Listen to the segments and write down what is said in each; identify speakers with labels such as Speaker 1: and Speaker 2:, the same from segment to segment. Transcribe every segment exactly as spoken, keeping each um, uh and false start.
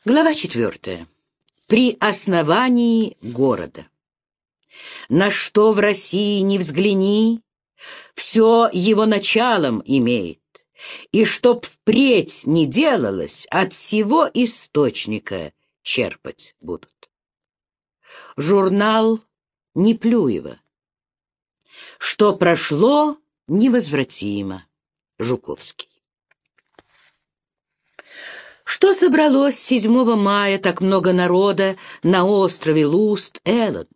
Speaker 1: Глава четвертая. При основании города. На что в России не взгляни, все его началом имеет, и чтоб впредь не делалось, от всего источника черпать будут. Журнал Неплюева. Что прошло, невозвратимо. Жуковский. Что собралось седьмого мая так много народа на острове Луст-Элленд?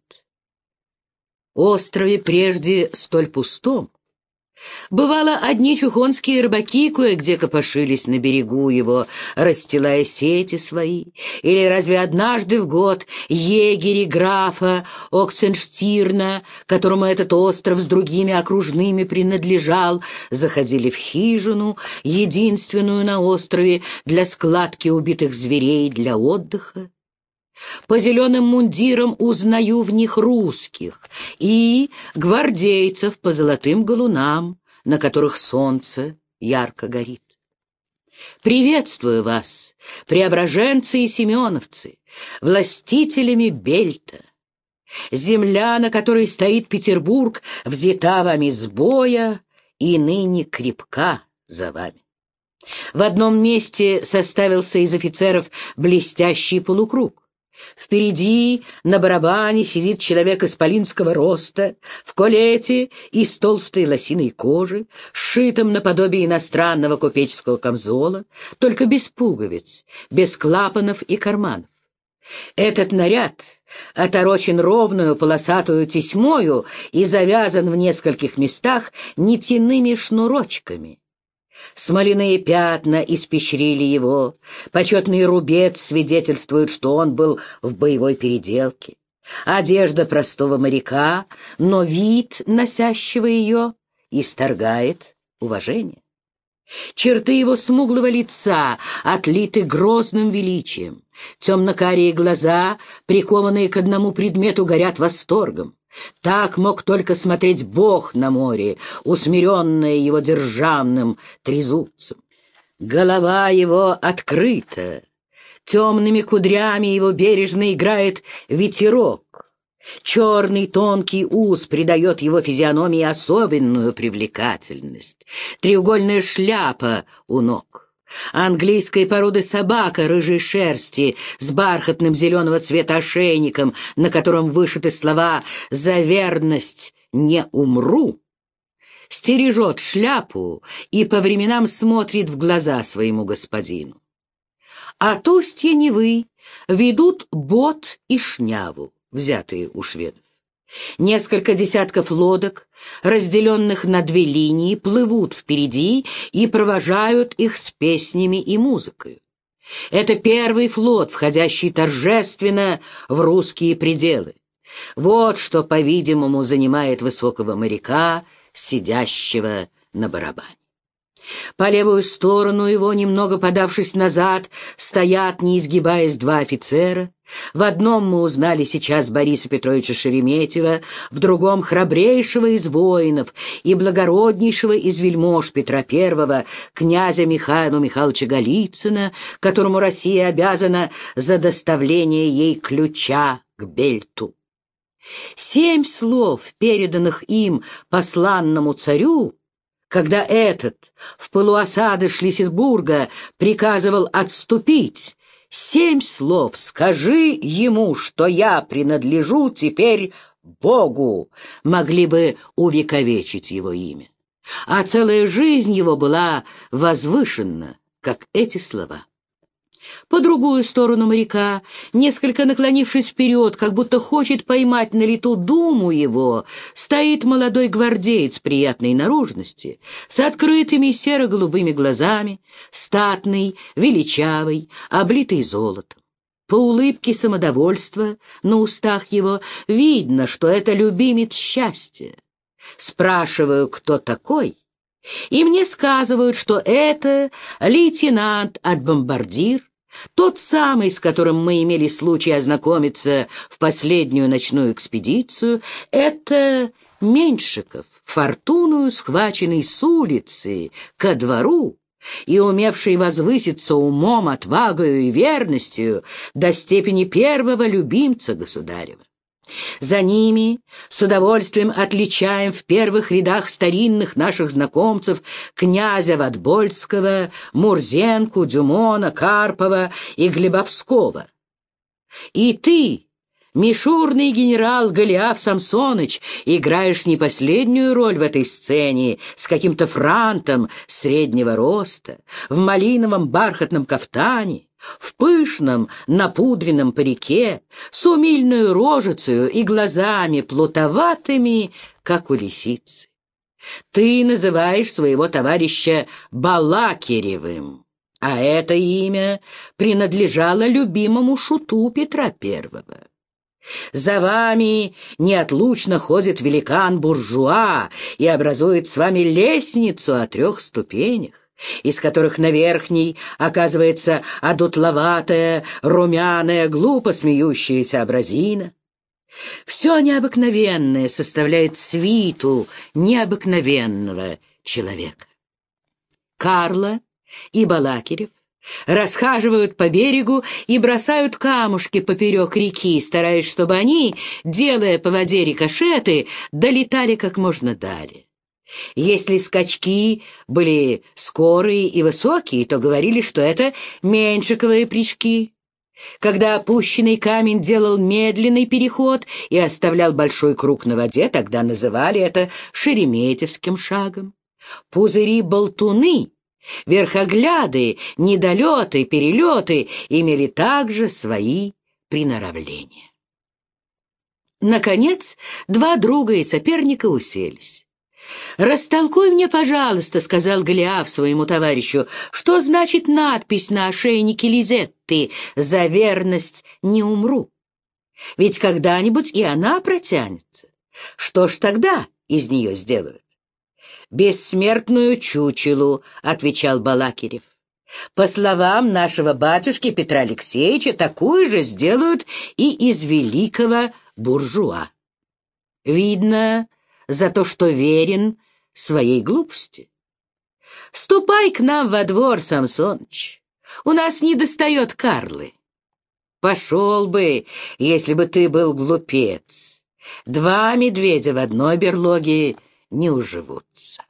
Speaker 1: Острове прежде столь пустом. Бывало, одни чухонские рыбаки кое-где копошились на берегу его, расстилая сети свои, или разве однажды в год егери графа Оксенштирна, которому этот остров с другими окружными принадлежал, заходили в хижину, единственную на острове для складки убитых зверей для отдыха. По зеленым мундирам узнаю в них русских и гвардейцев по золотым галунам, на которых солнце ярко горит. Приветствую вас, преображенцы и семеновцы, властителями Бельта. Земля, на которой стоит Петербург, взята вами с боя и ныне крепка за вами. В одном месте составился из офицеров блестящий полукруг. Впереди на барабане сидит человек исполинского роста, в колете из толстой лосиной кожи, сшитом наподобие иностранного купеческого камзола, только без пуговиц, без клапанов и карманов. Этот наряд оторочен ровную полосатую тесьмою и завязан в нескольких местах нитяными шнурочками. Смоляные пятна испещрили его, почетный рубец свидетельствует, что он был в боевой переделке. Одежда простого моряка, но вид носящего ее исторгает уважение. Черты его смуглого лица отлиты грозным величием, темно-карие глаза, прикованные к одному предмету, горят восторгом. Так мог только смотреть Бог на море, усмиренное его державным трезубцем. Голова его открыта, темными кудрями его бережно играет ветерок. Черный тонкий ус придает его физиономии особенную привлекательность. Треугольная шляпа у ног. Английской породы собака рыжей шерсти с бархатным зеленого цвета ошейником, на котором вышиты слова «За верность не умру», стережет шляпу и по временам смотрит в глаза своему господину. От устья Невы ведут Бот и Шняву, взятые у шведов. Несколько десятков лодок, разделенных на две линии, плывут впереди и провожают их с песнями и музыкой. Это первый флот, входящий торжественно в русские пределы. Вот что, по-видимому, занимает высокого моряка, сидящего на барабане. По левую сторону его, немного подавшись назад, стоят, не изгибаясь, два офицера. В одном мы узнали сейчас Бориса Петровича Шереметьева, в другом — храбрейшего из воинов и благороднейшего из вельмож Петра Первого, князя Михаила Михайловича Голицына, которому Россия обязана за доставление ей ключа к Бельту. Семь слов, переданных им посланному царю, когда этот в пылу осады Шлиссельбурга приказывал отступить, семь слов «скажи ему, что я принадлежу теперь Богу» могли бы увековечить его имя. А целая жизнь его была возвышена, как эти слова. По другую сторону моряка, несколько наклонившись вперед, как будто хочет поймать на лету думу его, стоит молодой гвардеец приятной наружности, с открытыми серо-голубыми глазами, статный, величавый, облитый золотом. По улыбке самодовольства на устах его видно, что это любимец счастья. Спрашиваю, кто такой, и мне сказывают, что это лейтенант от бомбардир, тот самый, с которым мы имели случай ознакомиться в последнюю ночную экспедицию. Это Меньшиков, фортуною схваченный с улицы ко двору и умевший возвыситься умом, отвагою и верностью до степени первого любимца государева. За ними с удовольствием отличаем в первых рядах старинных наших знакомцев князя Ватбольского, Мурзенку, Дюмона, Карпова и Глебовского. И ты, мишурный генерал Голиаф Самсоныч, играешь не последнюю роль в этой сцене с каким-то франтом среднего роста, в малиновом бархатном кафтане, в пышном напудренном парике, с умильную рожицею и глазами плутоватыми, как у лисицы. Ты называешь своего товарища Балакиревым, а это имя принадлежало любимому шуту Петра Первого. За вами неотлучно ходит великан-буржуа и образует с вами лестницу о трех ступенях, из которых на верхней оказывается одутловатая, румяная, глупо смеющаяся абразина. Все необыкновенное составляет свиту необыкновенного человека. Карло и Балакирев расхаживают по берегу и бросают камушки поперек реки, стараясь, чтобы они, делая по воде рикошеты, долетали как можно далее. Если скачки были скорые и высокие, то говорили, что это меньшиковые прыжки. Когда опущенный камень делал медленный переход и оставлял большой круг на воде, тогда называли это шереметьевским шагом. Пузыри-болтуны, верхогляды, недолеты, перелеты имели также свои приноравления. Наконец, два друга и соперника уселись. «Растолкуй мне, пожалуйста, — сказал Голиаф своему товарищу, — что значит надпись на ошейнике Лизетты «За верность не умру». Ведь когда-нибудь и она протянется. Что ж тогда из нее сделают?» «Бессмертную чучелу», — отвечал Балакирев. «По словам нашего батюшки Петра Алексеевича, такую же сделают и из великого буржуа. Видно, за то, что верен своей глупости. Ступай к нам во двор, Самсоныч, у нас не достает Карлы». «Пошел бы, если бы ты был глупец. Два медведя в одной берлоге не уживутся».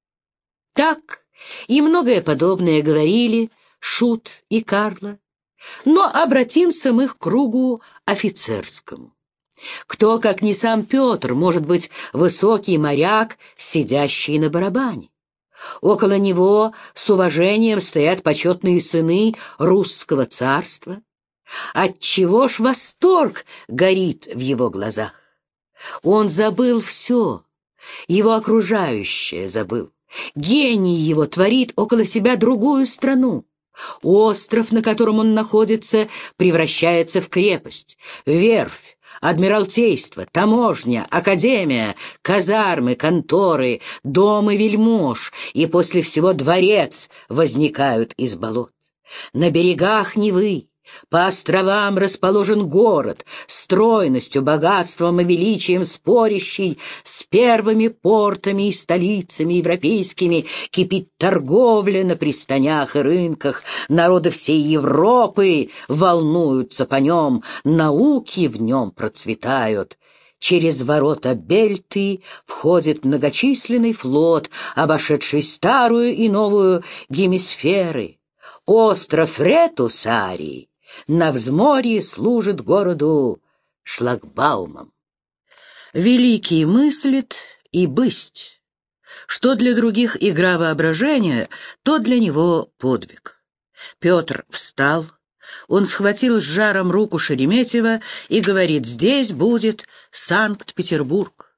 Speaker 1: Так и многое подобное говорили Шут и Карло, но обратимся мы к кругу офицерскому. Кто, как не сам Петр, может быть высокий моряк, сидящий на барабане? Около него с уважением стоят почетные сыны русского царства. Отчего ж восторг горит в его глазах? Он забыл все, его окружающее забыл. Гений его творит около себя другую страну. Остров, на котором он находится, превращается в крепость, верфь, адмиралтейство, таможня, академия, казармы, конторы, дома вельмож, и после всего дворец возникают из болот. На берегах Невы, по островам расположен город, стройностью, богатством и величием спорящий с первыми портами и столицами европейскими, кипит торговля на пристанях и рынках, народы всей Европы волнуются по нем, науки в нем процветают. Через ворота Бельты входит многочисленный флот, обошедший старую и новую гемисферы. Остров Ретусарий на взморье служит городу шлагбаумом. Великий мыслит и бысть. Что для других игра воображения, то для него подвиг. Петр встал, он схватил с жаром руку Шереметьева и говорит: «Здесь будет Санкт-Петербург».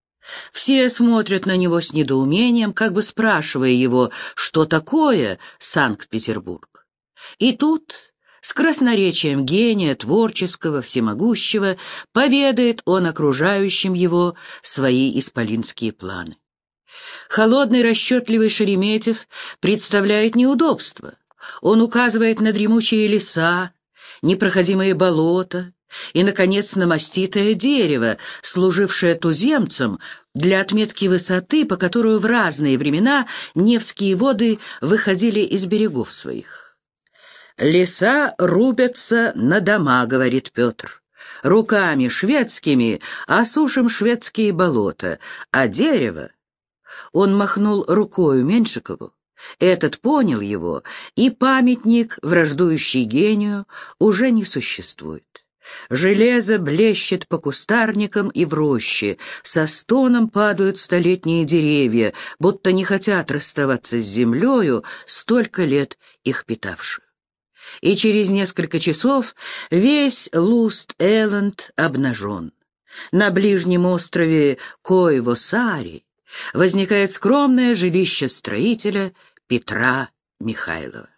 Speaker 1: Все смотрят на него с недоумением, как бы спрашивая его, что такое Санкт-Петербург. И тут с красноречием гения, творческого, всемогущего, поведает он окружающим его свои исполинские планы. Холодный, расчетливый Шереметьев представляет неудобства. Он указывает на дремучие леса, непроходимые болота, и, наконец, на маститое дерево, служившее туземцам для отметки высоты, по которую в разные времена Невские воды выходили из берегов своих. «Леса рубятся на дома», — говорит Петр. «Руками шведскими осушим шведские болота, а дерево...» Он махнул рукою Меньшикову. Этот понял его, и памятник, враждующий гению, уже не существует. Железо блещет по кустарникам и в роще, со стоном падают столетние деревья, будто не хотят расставаться с землею, столько лет их питавшую. И через несколько часов весь Луст-Элленд обнажен. На ближнем острове Коево-Саари возникает скромное жилище строителя Петра Михайлова.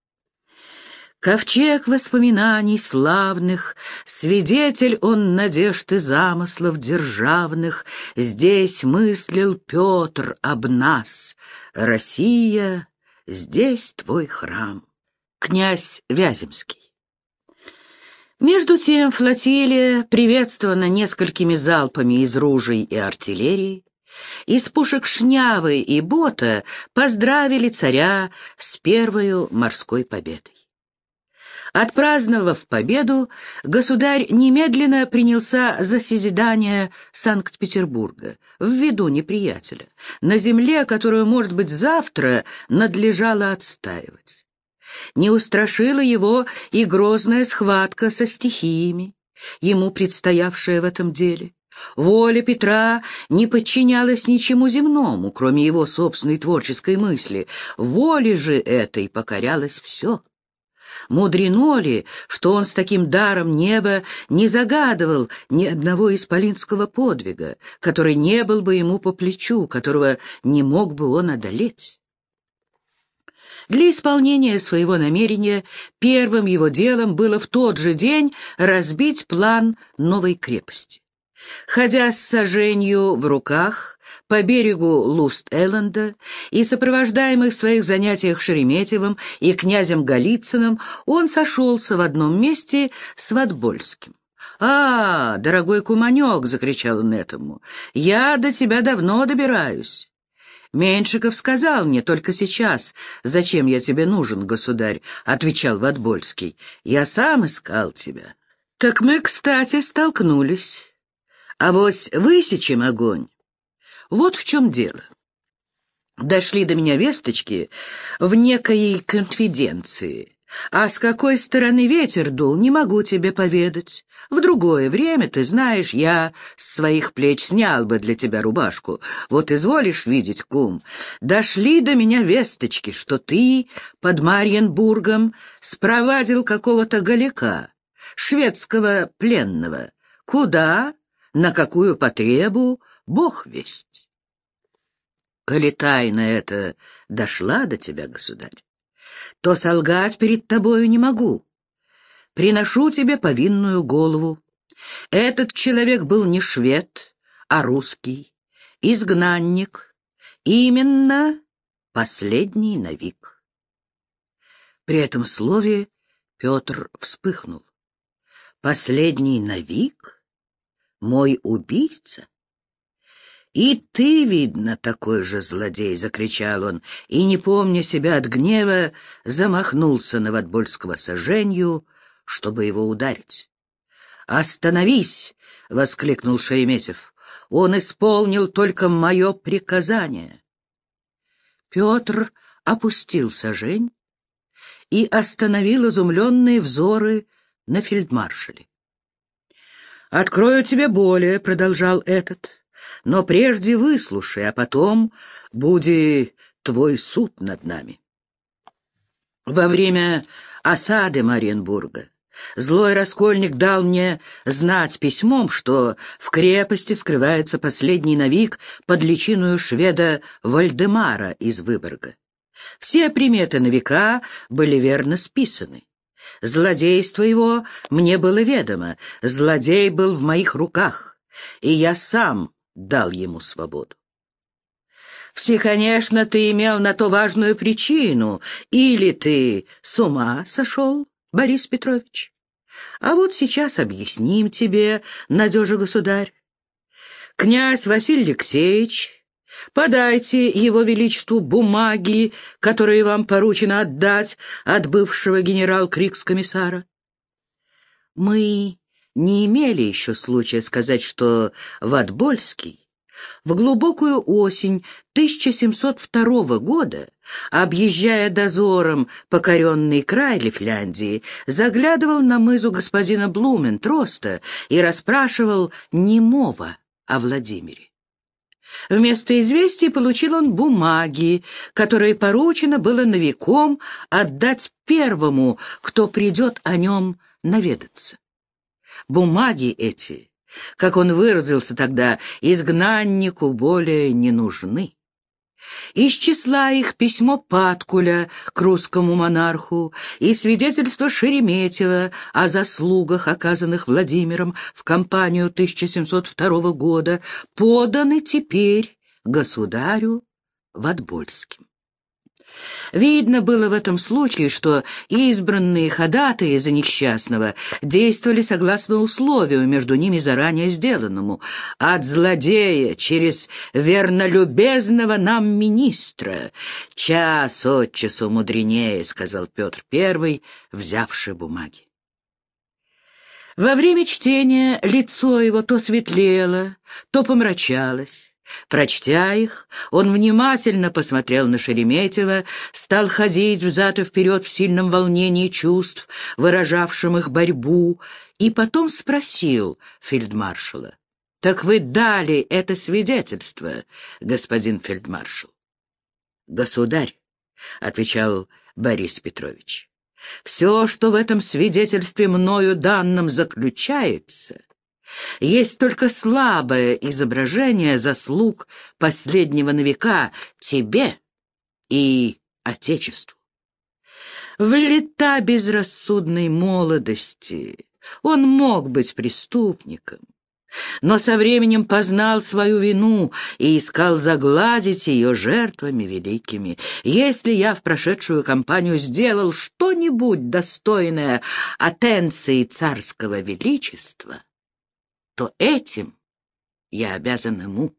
Speaker 1: Ковчег воспоминаний славных, свидетель он надежд и замыслов державных, здесь мыслил Петр об нас. Россия, здесь твой храм. Князь Вяземский. Между тем флотилия, приветствована несколькими залпами из ружей и артиллерии, из пушек Шнявы и Бота поздравили царя с первой морской победой. Отпраздновав победу, государь немедленно принялся за созидание Санкт-Петербурга в виду неприятеля, на земле, которую, может быть, завтра надлежало отстаивать. Не устрашила его и грозная схватка со стихиями, ему предстоявшая в этом деле. Воля Петра не подчинялась ничему земному, кроме его собственной творческой мысли. Воле же этой покорялось все. Мудрено ли, что он с таким даром неба не загадывал ни одного исполинского подвига, который не был бы ему по плечу, которого не мог бы он одолеть? Для исполнения своего намерения первым его делом было в тот же день разбить план новой крепости. Ходя с саженью в руках по берегу Луст-Элленда и сопровождаемый в своих занятиях Шереметьевым и князем Голицыным, он сошелся в одном месте с Ватбольским. «А, дорогой куманек!» — закричал он этому. «Я до тебя давно добираюсь». «Меньшиков сказал мне только сейчас, зачем я тебе нужен, государь», — отвечал Ватбольский. «Я сам искал тебя». «Так мы, кстати, столкнулись. Авось высечем огонь». Вот в чем дело. Дошли до меня весточки в некой конфиденции. А с какой стороны ветер дул, не могу тебе поведать. В другое время, ты знаешь, я с своих плеч снял бы для тебя рубашку. Вот изволишь видеть, кум, дошли до меня весточки, что ты под Марьенбургом спровадил какого-то голяка, шведского пленного. Куда, на какую потребу, бог весть. Коли тайна эта дошла до тебя, государь, то солгать перед тобою не могу. Приношу тебе повинную голову. Этот человек был не швед, а русский, изгнанник, именно последний навик. При этом слове Петр вспыхнул. Последний навик? Мой убийца? «И ты, видно, такой же злодей!» — закричал он, и, не помня себя от гнева, замахнулся на Ватбольского саженью, чтобы его ударить. «Остановись!» — воскликнул Шереметьев. «Он исполнил только мое приказание». Петр опустил сажень и остановил изумленные взоры на фельдмаршале. «Открою тебе более», — продолжал этот, — «но прежде выслушай, а потом буди твой суд над нами». Во время осады Марьенбурга злой раскольник дал мне знать письмом, что в крепости скрывается последний навик под личиною шведа Вальдемара из Выборга. Все приметы навика были верно списаны. Злодейство его мне было ведомо, злодей был в моих руках, и я сам дал ему свободу. Все, конечно, ты имел на то важную причину. Или ты с ума сошел, Борис Петрович? А вот сейчас объясним тебе, надежа государь. Князь Василий Алексеевич, подайте его величеству бумаги, которые вам поручено отдать от бывшего генерал-крикс-комиссара. Мы не имели еще случая сказать, что Ватбольский в глубокую осень тысяча семьсот второго года, объезжая дозором покоренный край Лифляндии, заглядывал на мызу господина Блументроста и расспрашивал немого о Владимире. Вместо известий получил он бумаги, которые поручено было новиком отдать первому, кто придет о нем наведаться. Бумаги эти, как он выразился тогда, изгнаннику более не нужны. Из числа их письмо Паткуля к русскому монарху и свидетельство Шереметьева о заслугах, оказанных Владимиром в кампанию тысяча семьсот второго года, поданы теперь государю Ватбольским. Видно было в этом случае, что избранные ходатаи за несчастного действовали согласно условию, между ними заранее сделанному. От злодея через вернолюбезного нам министра час от часу мудренее, сказал Петр Первый, взявший бумаги. Во время чтения лицо его то светлело, то помрачалось. Прочтя их, он внимательно посмотрел на Шереметьева, стал ходить взад и вперед в сильном волнении чувств, выражавшим их борьбу, и потом спросил фельдмаршала: «Так вы дали это свидетельство, господин фельдмаршал?» «Государь», — отвечал Борис Петрович, — «все, что в этом свидетельстве мною данным заключается, есть только слабое изображение заслуг последнего новика тебе и Отечеству. В лета безрассудной молодости он мог быть преступником, но со временем познал свою вину и искал загладить ее жертвами великими. Если я в прошедшую кампанию сделал что-нибудь достойное атенции царского величества, то этим я обязан ему».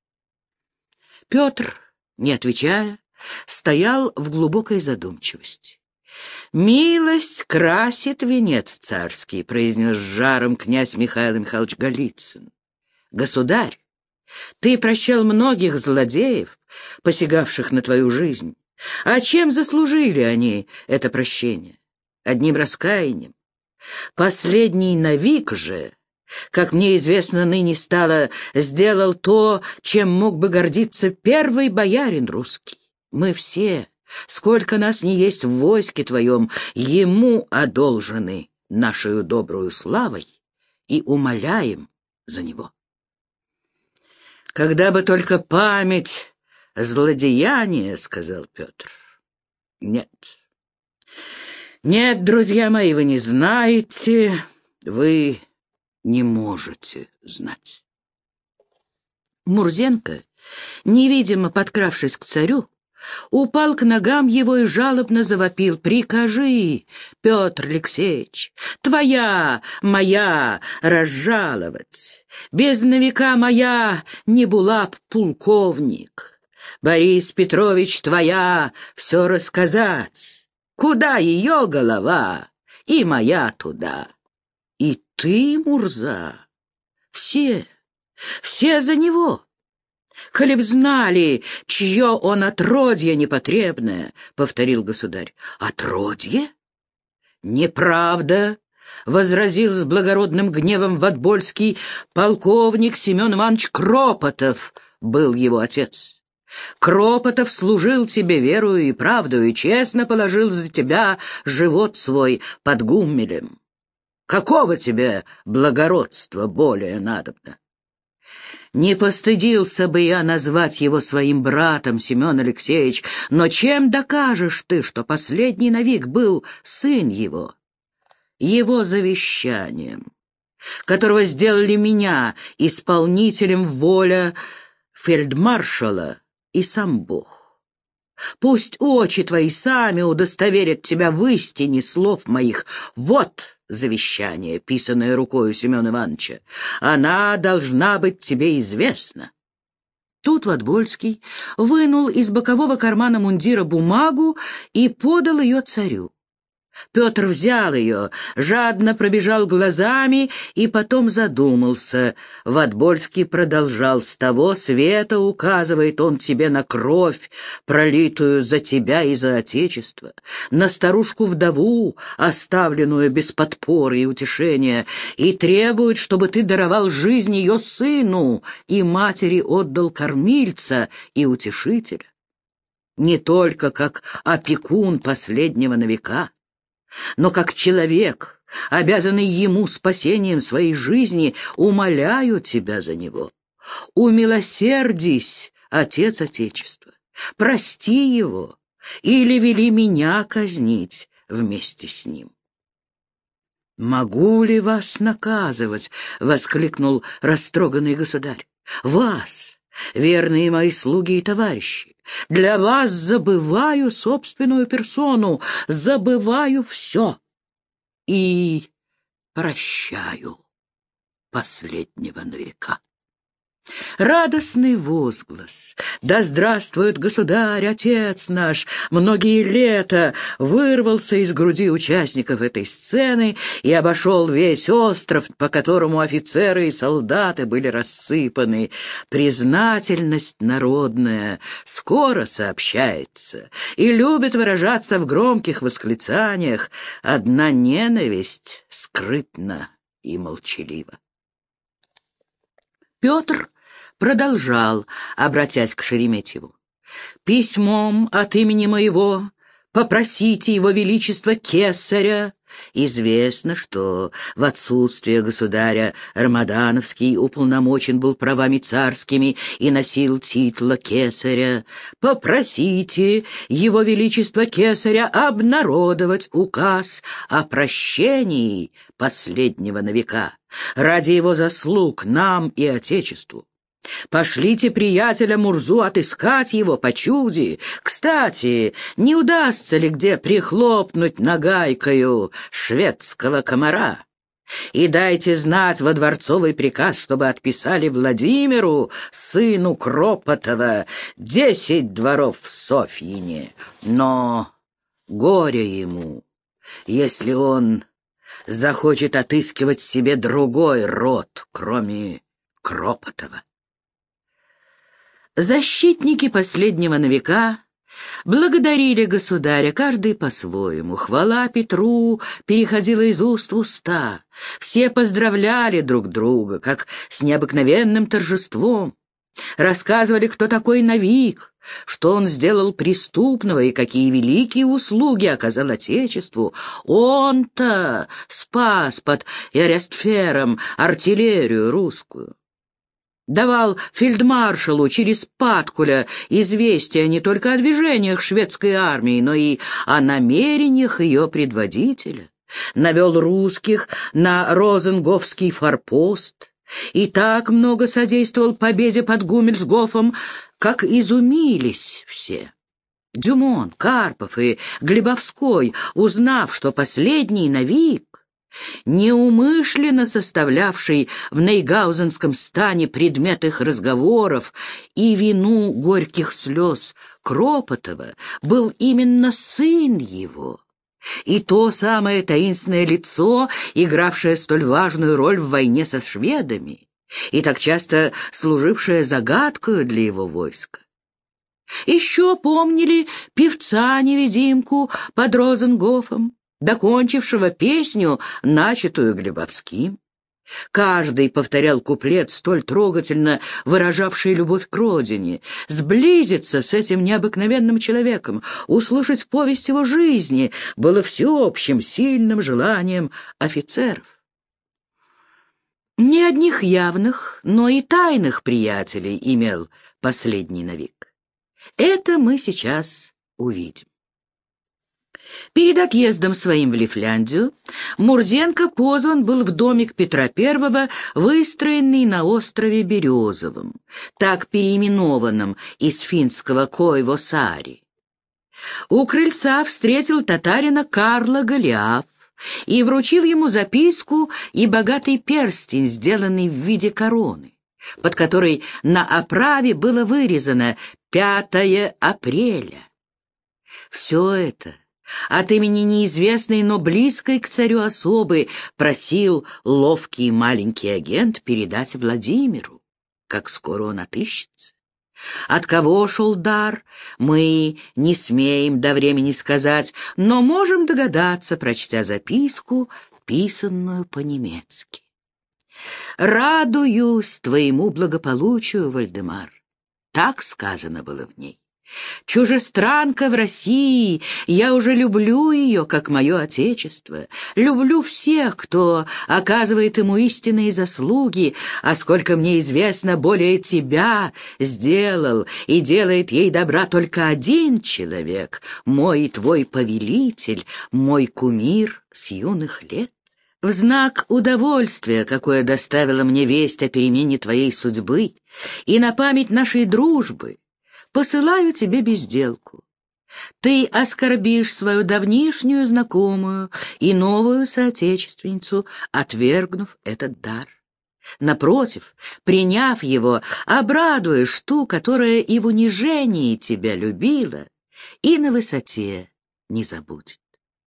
Speaker 1: Петр, не отвечая, стоял в глубокой задумчивости. «Милость красит венец царский», — произнес с жаром князь Михаил Михайлович Голицын. «Государь, ты прощал многих злодеев, посягавших на твою жизнь. А чем заслужили они это прощение? Одним раскаянием. Последний навик же, как мне известно ныне стало, сделал то, чем мог бы гордиться первый боярин русский. Мы все, сколько нас не есть в войске твоем, ему одолжены нашей добрую славой и умоляем за него. Когда бы только память злодеяния, — сказал Петр. Нет, нет, друзья мои, вы не знаете, вы не можете знать. Мурзенко, невидимо подкравшись к царю, упал к ногам его и жалобно завопил: «Прикажи, Петр Алексеевич, твоя, моя разжаловать. Без новика моя не была б полковник. Борис Петрович, твоя все рассказать. Куда ее голова, и моя туда. И ты, Мурза, все, все за него. Коли б знали, чье он отродье непотребное, — повторил государь. — Отродье? — Неправда, — возразил с благородным гневом Ватбольский. Полковник Семен Иванович Кропотов был его отец. Кропотов служил тебе верою и правдою и честно положил за тебя живот свой под Гуммелем. Какого тебе благородства более надобно? Не постыдился бы я назвать его своим братом, Семен Алексеевич, но чем докажешь ты, что последний навик был сын его? Его завещанием, которого сделали меня исполнителем воля фельдмаршала и сам Бог. Пусть очи твои сами удостоверят тебя в истине слов моих. Вот завещание, писанное рукою Семена Ивановича. Она должна быть тебе известна». Тут Ватбольский вынул из бокового кармана мундира бумагу и подал ее царю. Петр взял ее, жадно пробежал глазами и потом задумался. Ватбольский продолжал: «С того света указывает он тебе на кровь, пролитую за тебя и за Отечество, на старушку-вдову, оставленную без подпоры и утешения, и требует, чтобы ты даровал жизнь ее сыну и матери отдал кормильца и утешителя, не только как опекун последнего на века, но как человек, обязанный ему спасением своей жизни, умоляю тебя за него. Умилосердись, Отец Отечества, прости его, или вели меня казнить вместе с ним». «Могу ли вас наказывать?» — воскликнул растроганный государь. «Вас, верные мои слуги и товарищи, для вас забываю собственную персону, забываю все и прощаю последнего на века». Радостный возглас «Да здравствует государь, отец наш!» многие лета вырвался из груди участников этой сцены и обошел весь остров, по которому офицеры и солдаты были рассыпаны. Признательность народная скоро сообщается и любит выражаться в громких восклицаниях, одна ненависть скрытна и молчалива. Петр продолжал, обратясь к Шереметьеву: «Письмом от имени моего попросите его величество кесаря». Известно, что в отсутствие государя Рамадановский уполномочен был правами царскими и носил титла кесаря. «Попросите его величество кесаря обнародовать указ о прощении последнего на века ради его заслуг нам и Отечеству. Пошлите приятеля Мурзу отыскать его по чуде. Кстати, не удастся ли где прихлопнуть нагайкою шведского комара? И дайте знать во дворцовый приказ, чтобы отписали Владимиру, сыну Кропотова, десять дворов в Софьине. Но горе ему, если он захочет отыскивать себе другой род, кроме Кропотова». Защитники последнего на века благодарили государя, каждый по-своему. Хвала Петру переходила из уст в уста. Все поздравляли друг друга, как с необыкновенным торжеством. Рассказывали, кто такой Навик, что он сделал преступного и какие великие услуги оказал Отечеству. Он-то спас под Эрестфером артиллерию русскую. Давал фельдмаршалу через Паткуля известия не только о движениях шведской армии, но и о намерениях ее предводителя. Навел русских на Розенгофский форпост и так много содействовал победе под Гумельсгофом, как изумились все. Дюмон, Карпов и Глебовской, узнав, что последний Навик, неумышленно составлявший в Нейгаузенском стане предмет их разговоров и вину горьких слез Кропотова, был именно сын его, и то самое таинственное лицо, игравшее столь важную роль в войне со шведами и так часто служившее загадкою для его войска. Еще помнили певца-невидимку под Розенгофом, докончившего песню, начатую Глебовским. Каждый повторял куплет, столь трогательно выражавший любовь к родине, сблизиться с этим необыкновенным человеком, услышать повесть его жизни было всеобщим сильным желанием офицеров. Не одних явных, но и тайных приятелей имел последний Навик. Это мы сейчас увидим. Перед отъездом своим в Лифляндию Мурзенко позван был в домик Петра Первого, выстроенный на острове Березовом, так переименованном из финского Койвосари. У крыльца встретил татарина Карла Голиаф, и вручил ему записку и богатый перстень, сделанный в виде короны, под которой на оправе было вырезано пятое апреля. Все это от имени неизвестной, но близкой к царю особы просил ловкий маленький агент передать Владимиру, как скоро он отыщется. От кого шел дар, мы не смеем до времени сказать, но можем догадаться, прочтя записку, писанную по-немецки. «Радуюсь твоему благополучию, Вальдемар», так сказано было в ней. «Чужестранка в России, я уже люблю ее, как мое отечество, люблю всех, кто оказывает ему истинные заслуги, а сколько мне известно, более тебя сделал и делает ей добра только один человек, мой и твой повелитель, мой кумир с юных лет. В знак удовольствия, какое доставила мне весть о перемене твоей судьбы, и на память нашей дружбы, посылаю тебе безделку. Ты оскорбишь свою давнишнюю знакомую и новую соотечественницу, отвергнув этот дар. Напротив, приняв его, обрадуешь ту, которая и в унижении тебя любила, и на высоте не забудет».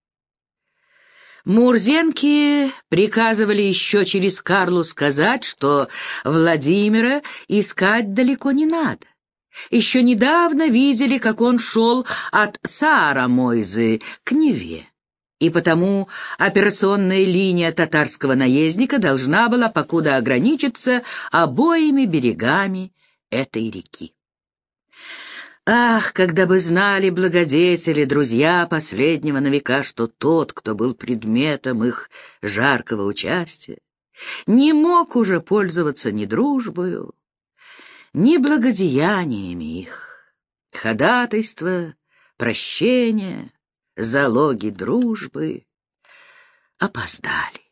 Speaker 1: Мурзенки приказывали еще через Карлу сказать, что Владимира искать далеко не надо. Еще недавно видели, как он шел от Саарамойзы к Неве, и потому операционная линия татарского наездника должна была покуда ограничиться обоими берегами этой реки. Ах, когда бы знали благодетели, друзья последнего на века, что тот, кто был предметом их жаркого участия, не мог уже пользоваться ни дружбою, ни благодеяниями их. Ходатайство, прощение, залоги дружбы опоздали.